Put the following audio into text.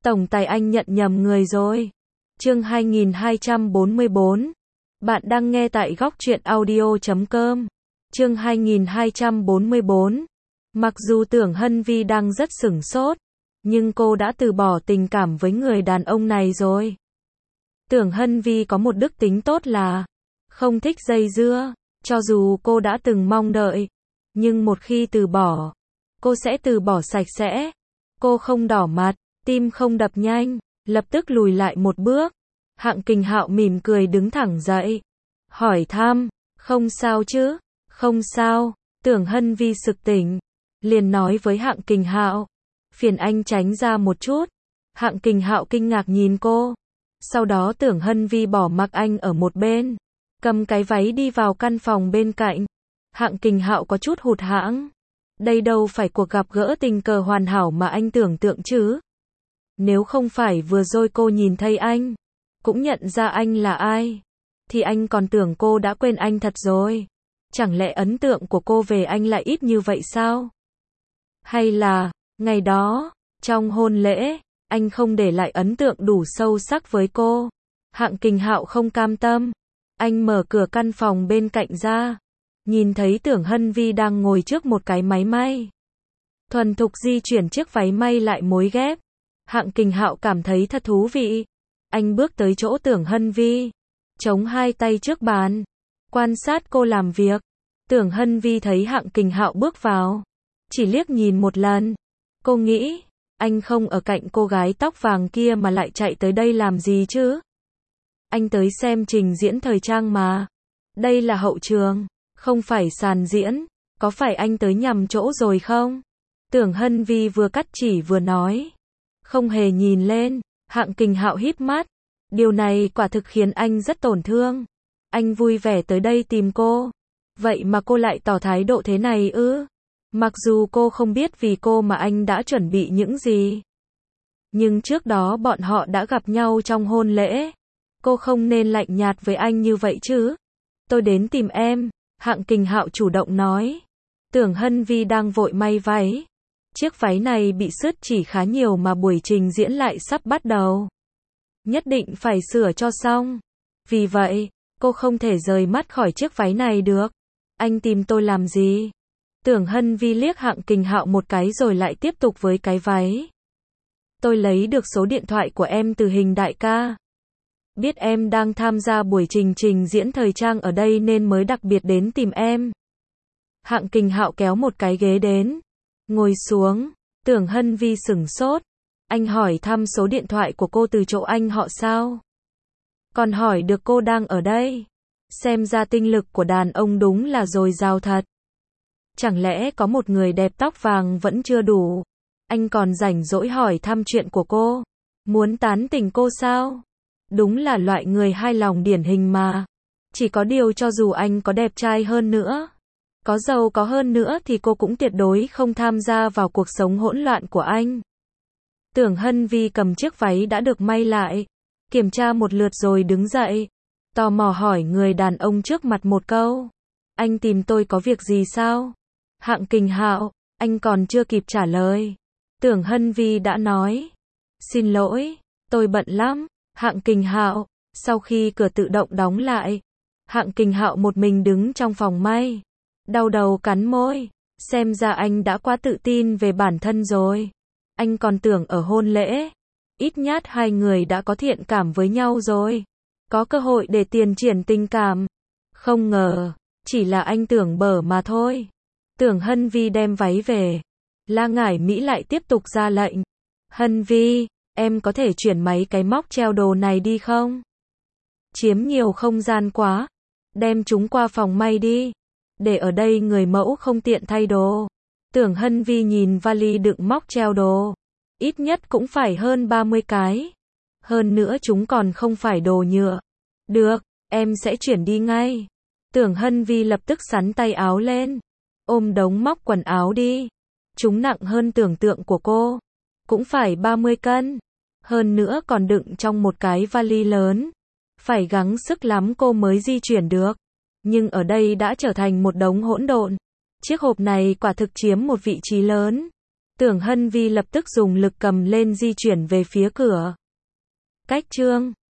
Tổng tài anh nhận nhầm người rồi. Chương 2244. Bạn đang nghe tại góc truyện audio.com. Chương 2244. Mặc dù Tưởng Hân Vi đang rất sửng sốt, nhưng cô đã từ bỏ tình cảm với người đàn ông này rồi. Tưởng Hân Vi có một đức tính tốt là không thích dây dưa, cho dù cô đã từng mong đợi, nhưng một khi từ bỏ, cô sẽ từ bỏ sạch sẽ. Cô không đỏ mặt, tim không đập nhanh, lập tức lùi lại một bước. Hạng Kình Hạo mỉm cười đứng thẳng dậy, hỏi thăm, không sao chứ? Không sao. Tưởng Hân Vi sực tỉnh, liền nói với Hạng Kình Hạo, phiền anh tránh ra một chút. Hạng Kình Hạo kinh ngạc nhìn cô. Sau đó Tưởng Hân Vi bỏ mặc anh ở một bên, cầm cái váy đi vào căn phòng bên cạnh. Hạng Kình Hạo có chút hụt hẫng. Đây đâu phải cuộc gặp gỡ tình cờ hoàn hảo mà anh tưởng tượng chứ. Nếu không phải vừa rồi cô nhìn thấy anh, cũng nhận ra anh là ai, thì anh còn tưởng cô đã quên anh thật rồi. Chẳng lẽ ấn tượng của cô về anh lại ít như vậy sao? Hay là, ngày đó, trong hôn lễ, anh không để lại ấn tượng đủ sâu sắc với cô? Hạng Kình Hạo không cam tâm. Anh mở cửa căn phòng bên cạnh ra, nhìn thấy Tưởng Hân Vi đang ngồi trước một cái máy may, thuần thục di chuyển chiếc váy may lại mối ghép. Hạng Kình Hạo cảm thấy thật thú vị. Anh bước tới chỗ Tưởng Hân Vi, chống hai tay trước bàn, quan sát cô làm việc. Tưởng Hân Vi thấy Hạng Kình Hạo bước vào, chỉ liếc nhìn một lần. Cô nghĩ, anh không ở cạnh cô gái tóc vàng kia mà lại chạy tới đây làm gì chứ? Anh tới xem trình diễn thời trang mà. Đây là hậu trường, không phải sàn diễn. Có phải anh tới nhầm chỗ rồi không? Tưởng Hân Vi vừa cắt chỉ vừa nói, không hề nhìn lên. Hạng Kình Hạo híp mắt. Điều này quả thực khiến anh rất tổn thương. Anh vui vẻ tới đây tìm cô, vậy mà cô lại tỏ thái độ thế này ư? Mặc dù cô không biết vì cô mà anh đã chuẩn bị những gì, nhưng trước đó bọn họ đã gặp nhau trong hôn lễ. Cô không nên lạnh nhạt với anh như vậy chứ. Tôi đến tìm em, Hạng Kình Hạo chủ động nói. Tưởng Hân Vi đang vội may váy. Chiếc váy này bị sứt chỉ khá nhiều mà buổi trình diễn lại sắp bắt đầu, nhất định phải sửa cho xong. Vì vậy, cô không thể rời mắt khỏi chiếc váy này được. Anh tìm tôi làm gì? Tưởng Hân Vi liếc Hạng Kình Hạo một cái rồi lại tiếp tục với cái váy. Tôi lấy được số điện thoại của em từ Hình đại ca. Biết em đang tham gia buổi trình diễn thời trang ở đây nên mới đặc biệt đến tìm em. Hạng Kình Hạo kéo một cái ghế đến, ngồi xuống. Tưởng Hân Vi sửng sốt. Anh hỏi thăm số điện thoại của cô từ chỗ anh họ sao? Còn hỏi được cô đang ở đây. Xem ra tinh lực của đàn ông đúng là dồi dào thật. Chẳng lẽ có một người đẹp tóc vàng vẫn chưa đủ? Anh còn rảnh rỗi hỏi thăm chuyện của cô. Muốn tán tỉnh cô sao? Đúng là loại người hai lòng điển hình mà. Chỉ có điều cho dù anh có đẹp trai hơn nữa, có giàu có hơn nữa thì cô cũng tuyệt đối không tham gia vào cuộc sống hỗn loạn của anh. Tưởng Hân Vi cầm chiếc váy đã được may lại, kiểm tra một lượt rồi đứng dậy, tò mò hỏi người đàn ông trước mặt một câu. Anh tìm tôi có việc gì sao? Hạng Kình Hạo, anh còn chưa kịp trả lời. Tưởng Hân Vi đã nói, xin lỗi, tôi bận lắm. Hạng Kình Hạo, sau khi cửa tự động đóng lại, Hạng Kình Hạo một mình đứng trong phòng may, đau đầu cắn môi. Xem ra anh đã quá tự tin về bản thân rồi. Anh còn tưởng ở hôn lễ, ít nhất hai người đã có thiện cảm với nhau rồi, có cơ hội để tiến triển tình cảm. Không ngờ, chỉ là anh tưởng bở mà thôi. Tưởng Hân Vi đem váy về. La Ngải Mỹ lại tiếp tục ra lệnh. Hân Vi, em có thể chuyển mấy cái móc treo đồ này đi không? Chiếm nhiều không gian quá. Đem chúng qua phòng may đi. Để ở đây người mẫu không tiện thay đồ. Tưởng Hân Vi nhìn vali đựng móc treo đồ. Ít nhất cũng phải hơn 30 cái. Hơn nữa chúng còn không phải đồ nhựa. Được, em sẽ chuyển đi ngay. Tưởng Hân Vi lập tức xắn tay áo lên, ôm đống móc quần áo đi. Chúng nặng hơn tưởng tượng của cô. Cũng phải 30 cân. Hơn nữa còn đựng trong một cái vali lớn. Phải gắng sức lắm cô mới di chuyển được. Nhưng ở đây đã trở thành một đống hỗn độn. Chiếc hộp này quả thực chiếm một vị trí lớn. Tưởng Hân Vi lập tức dùng lực cầm lên di chuyển về phía cửa. Cách chương